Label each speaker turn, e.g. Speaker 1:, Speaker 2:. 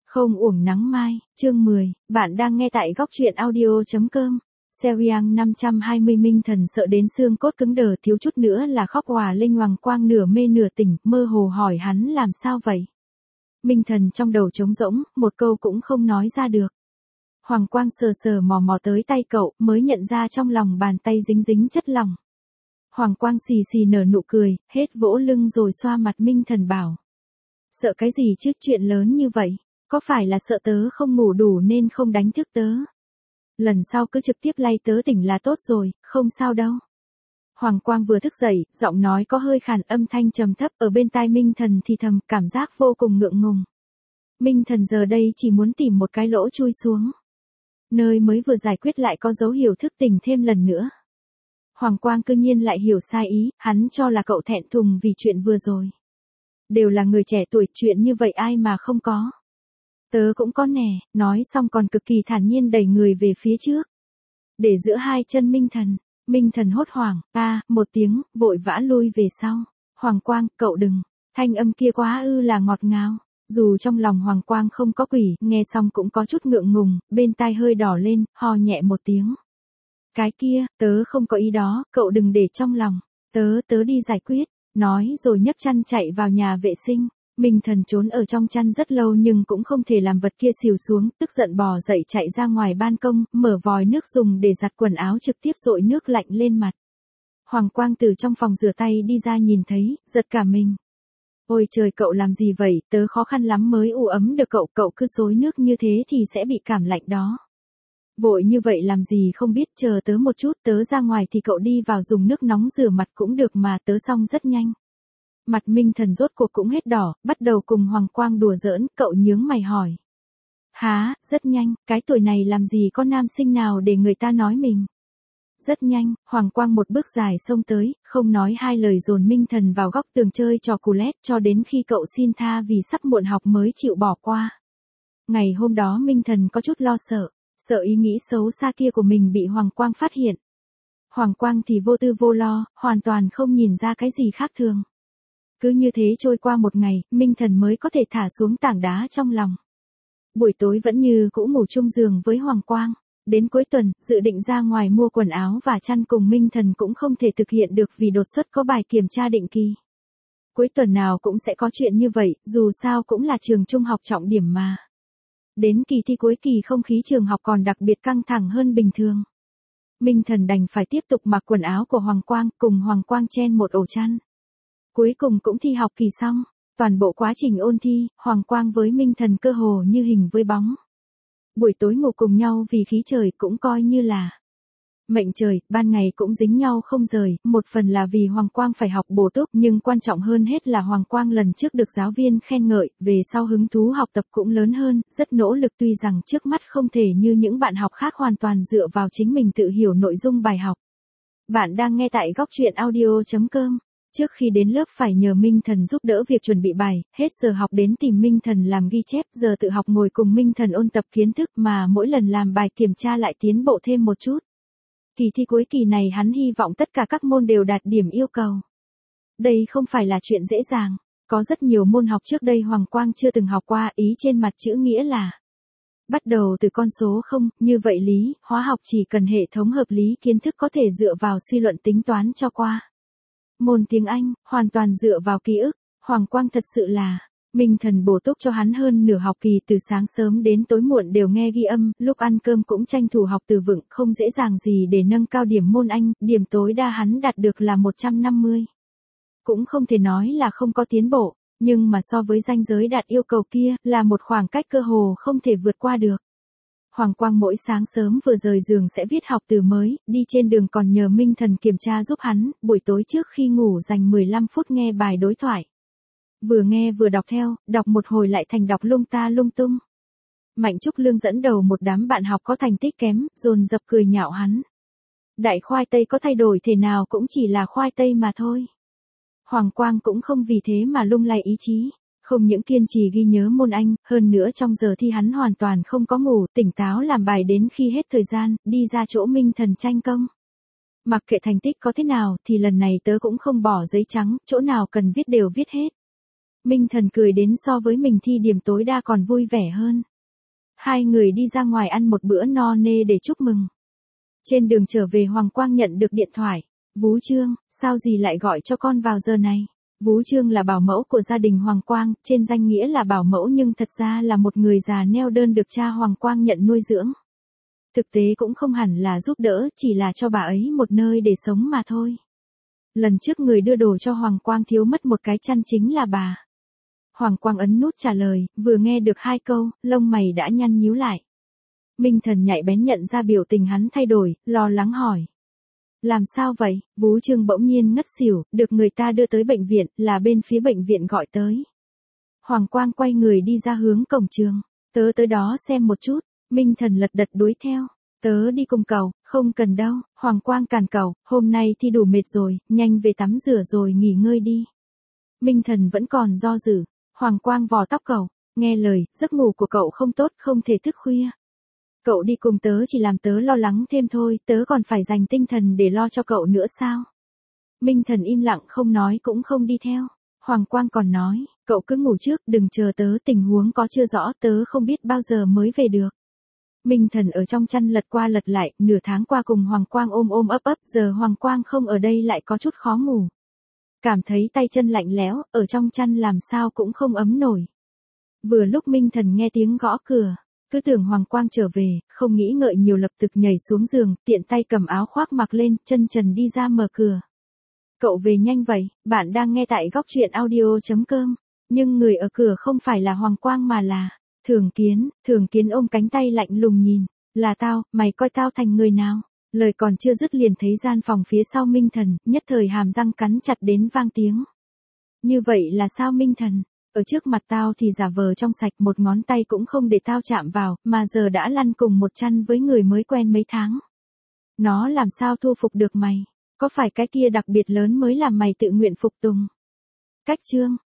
Speaker 1: Không uổng nắng mai, chương 10, bạn đang nghe tại góc truyện audio.com. Seo-yang 520 Minh Thần sợ đến xương cốt cứng đờ, thiếu chút nữa là khóc òa lên. Hoàng Quang nửa mê nửa tỉnh, mơ hồ hỏi hắn làm sao vậy. Minh Thần trong đầu trống rỗng, một câu cũng không nói ra được. Hoàng Quang sờ sờ mò mò tới tay cậu, mới nhận ra trong lòng bàn tay dính dính chất lỏng. Hoàng Quang xì xì nở nụ cười, hết vỗ lưng rồi xoa mặt Minh Thần bảo. Sợ cái gì chứ, chuyện lớn như vậy, có phải là sợ tớ không ngủ đủ nên không đánh thức tớ? Lần sau cứ trực tiếp lay tớ tỉnh là tốt rồi, không sao đâu. Hoàng Quang vừa thức dậy, giọng nói có hơi khàn, âm thanh trầm thấp ở bên tai Minh Thần thì thầm, cảm giác vô cùng ngượng ngùng. Minh Thần giờ đây chỉ muốn tìm một cái lỗ chui xuống. Nơi mới vừa giải quyết lại có dấu hiệu thức tỉnh thêm lần nữa. Hoàng Quang cư nhiên lại hiểu sai ý, hắn cho là cậu thẹn thùng vì chuyện vừa rồi. Đều là người trẻ tuổi, chuyện như vậy ai mà không có. Tớ cũng có nè, nói xong còn cực kỳ thản nhiên đẩy người về phía trước. Để giữa hai chân Minh Thần hốt hoảng, một tiếng, vội vã lui về sau. Hoàng Quang, cậu đừng, thanh âm kia quá là ngọt ngào. Dù trong lòng Hoàng Quang không có quỷ, nghe xong cũng có chút ngượng ngùng, bên tai hơi đỏ lên, ho nhẹ một tiếng. Cái kia, tớ không có ý đó, cậu đừng để trong lòng, tớ đi giải quyết, nói rồi nhấc chăn chạy vào nhà vệ sinh. Minh Thần trốn ở trong chăn rất lâu nhưng cũng không thể làm vật kia xìu xuống, tức giận bò dậy chạy ra ngoài ban công, mở vòi nước dùng để giặt quần áo, trực tiếp dội nước lạnh lên mặt. Hoàng Quang từ trong phòng rửa tay đi ra nhìn thấy, giật cả mình. Ôi trời, cậu làm gì vậy, tớ khó khăn lắm mới ủ ấm được cậu cứ xối nước như thế thì sẽ bị cảm lạnh đó. Vội như vậy làm gì không biết, chờ tớ một chút, tớ ra ngoài thì cậu đi vào dùng nước nóng rửa mặt cũng được mà, tớ xong rất nhanh. Mặt Minh Thần rốt cuộc cũng hết đỏ, bắt đầu cùng Hoàng Quang đùa giỡn, cậu nhướng mày hỏi. Hả, rất nhanh, cái tuổi này làm gì có nam sinh nào để người ta nói mình. Rất nhanh, Hoàng Quang một bước dài xông tới, không nói hai lời dồn Minh Thần vào góc tường chơi trò cù lét cho đến khi cậu xin tha vì sắp muộn học mới chịu bỏ qua. Ngày hôm đó Minh Thần có chút lo sợ ý nghĩ xấu xa kia của mình bị Hoàng Quang phát hiện. Hoàng Quang thì vô tư vô lo, hoàn toàn không nhìn ra cái gì khác thường. Cứ như thế trôi qua một ngày, Minh Thần mới có thể thả xuống tảng đá trong lòng. Buổi tối vẫn như cũ ngủ chung giường với Hoàng Quang. Đến cuối tuần, dự định ra ngoài mua quần áo và chăn cùng Minh Thần cũng không thể thực hiện được vì đột xuất có bài kiểm tra định kỳ. Cuối tuần nào cũng sẽ có chuyện như vậy, dù sao cũng là trường trung học trọng điểm mà. Đến kỳ thi cuối kỳ không khí trường học còn đặc biệt căng thẳng hơn bình thường. Minh Thần đành phải tiếp tục mặc quần áo của Hoàng Quang, cùng Hoàng Quang chen một ổ chăn. Cuối cùng cũng thi học kỳ xong, toàn bộ quá trình ôn thi, Hoàng Quang với Minh Thần cơ hồ như hình với bóng. Buổi tối ngủ cùng nhau vì khí trời cũng coi như là mệnh trời, ban ngày cũng dính nhau không rời, một phần là vì Hoàng Quang phải học bổ túc, nhưng quan trọng hơn hết là Hoàng Quang lần trước được giáo viên khen ngợi, về sau hứng thú học tập cũng lớn hơn, rất nỗ lực, tuy rằng trước mắt không thể như những bạn học khác hoàn toàn dựa vào chính mình tự hiểu nội dung bài học. Bạn đang nghe tại góc truyện audio.com. Trước khi đến lớp phải nhờ Minh Thần giúp đỡ việc chuẩn bị bài, hết giờ học đến tìm Minh Thần làm ghi chép, giờ tự học ngồi cùng Minh Thần ôn tập kiến thức mà mỗi lần làm bài kiểm tra lại tiến bộ thêm một chút. Kỳ thi cuối kỳ này hắn hy vọng tất cả các môn đều đạt điểm yêu cầu. Đây không phải là chuyện dễ dàng, có rất nhiều môn học trước đây Hoàng Quang chưa từng học qua, ý trên mặt chữ nghĩa là bắt đầu từ con số 0, như vậy lý, hóa học chỉ cần hệ thống hợp lý kiến thức có thể dựa vào suy luận tính toán cho qua. Môn tiếng Anh, hoàn toàn dựa vào ký ức, Hoàng Quang thật sự là, Minh Thần bổ túc cho hắn hơn nửa học kỳ, từ sáng sớm đến tối muộn đều nghe ghi âm, lúc ăn cơm cũng tranh thủ học từ vựng, không dễ dàng gì để nâng cao điểm môn Anh, điểm tối đa hắn đạt được là 150. Cũng không thể nói là không có tiến bộ, nhưng mà so với ranh giới đạt yêu cầu kia, là một khoảng cách cơ hồ không thể vượt qua được. Hoàng Quang mỗi sáng sớm vừa rời giường sẽ viết học từ mới, đi trên đường còn nhờ Minh Thần kiểm tra giúp hắn, buổi tối trước khi ngủ dành 15 phút nghe bài đối thoại. Vừa nghe vừa đọc theo, đọc một hồi lại thành đọc lung ta lung tung. Mạnh Trúc Lương dẫn đầu một đám bạn học có thành tích kém, dồn dập cười nhạo hắn. Đại khoai tây có thay đổi thế nào cũng chỉ là khoai tây mà thôi. Hoàng Quang cũng không vì thế mà lung lay ý chí. Không những kiên trì ghi nhớ môn Anh, hơn nữa trong giờ thi hắn hoàn toàn không có ngủ, tỉnh táo làm bài đến khi hết thời gian, đi ra chỗ Minh Thần tranh công. Mặc kệ thành tích có thế nào thì lần này tớ cũng không bỏ giấy trắng, chỗ nào cần viết đều viết hết. Minh Thần cười đến so với mình thi điểm tối đa còn vui vẻ hơn. Hai người đi ra ngoài ăn một bữa no nê để chúc mừng. Trên đường trở về Hoàng Quang nhận được điện thoại. Vú Trương, sao dì lại gọi cho con vào giờ này? Vú Trương là bảo mẫu của gia đình Hoàng Quang, trên danh nghĩa là bảo mẫu nhưng thật ra là một người già neo đơn được cha Hoàng Quang nhận nuôi dưỡng. Thực tế cũng không hẳn là giúp đỡ, chỉ là cho bà ấy một nơi để sống mà thôi. Lần trước người đưa đồ cho Hoàng Quang thiếu mất một cái chăn chính là bà. Hoàng Quang ấn nút trả lời, vừa nghe được 2 câu, lông mày đã nhăn nhíu lại. Minh Thần nhạy bén nhận ra biểu tình hắn thay đổi, lo lắng hỏi. Làm sao vậy? Vú Trương bỗng nhiên ngất xỉu, được người ta đưa tới bệnh viện, là bên phía bệnh viện gọi tới. Hoàng Quang quay người đi ra hướng cổng trường. Tớ tới đó xem một chút. Minh Thần lật đật đuổi theo. Tớ đi cùng cậu, không cần đâu. Hoàng Quang cản cậu, hôm nay thi đủ mệt rồi, nhanh về tắm rửa rồi nghỉ ngơi đi. Minh Thần vẫn còn do dự. Hoàng Quang vò tóc cậu, nghe lời, giấc ngủ của cậu không tốt, không thể thức khuya. Cậu đi cùng tớ chỉ làm tớ lo lắng thêm thôi, tớ còn phải dành tinh thần để lo cho cậu nữa sao? Minh Thần im lặng không nói cũng không đi theo. Hoàng Quang còn nói, cậu cứ ngủ trước, đừng chờ tớ, tình huống có chưa rõ, tớ không biết bao giờ mới về được. Minh Thần ở trong chăn lật qua lật lại, nửa tháng qua cùng Hoàng Quang ôm ôm ấp ấp, giờ Hoàng Quang không ở đây lại có chút khó ngủ. Cảm thấy tay chân lạnh lẽo, ở trong chăn làm sao cũng không ấm nổi. Vừa lúc Minh Thần nghe tiếng gõ cửa, cứ tưởng Hoàng Quang trở về, không nghĩ ngợi nhiều lập tức nhảy xuống giường, tiện tay cầm áo khoác mặc lên, chân trần đi ra mở cửa. Cậu về nhanh vậy, bạn đang nghe tại góc truyện audio.com, nhưng người ở cửa không phải là Hoàng Quang mà là Thường Kiến ôm cánh tay lạnh lùng nhìn, là tao, mày coi tao thành người nào? Lời còn chưa dứt liền thấy gian phòng phía sau Minh Thần, nhất thời hàm răng cắn chặt đến vang tiếng. Như vậy là sao Minh Thần? Ở trước mặt tao thì giả vờ trong sạch, một ngón tay cũng không để tao chạm vào, mà giờ đã lăn cùng một chăn với người mới quen mấy tháng. Nó làm sao thu phục được mày? Có phải cái kia đặc biệt lớn mới làm mày tự nguyện phục tùng? Cách chương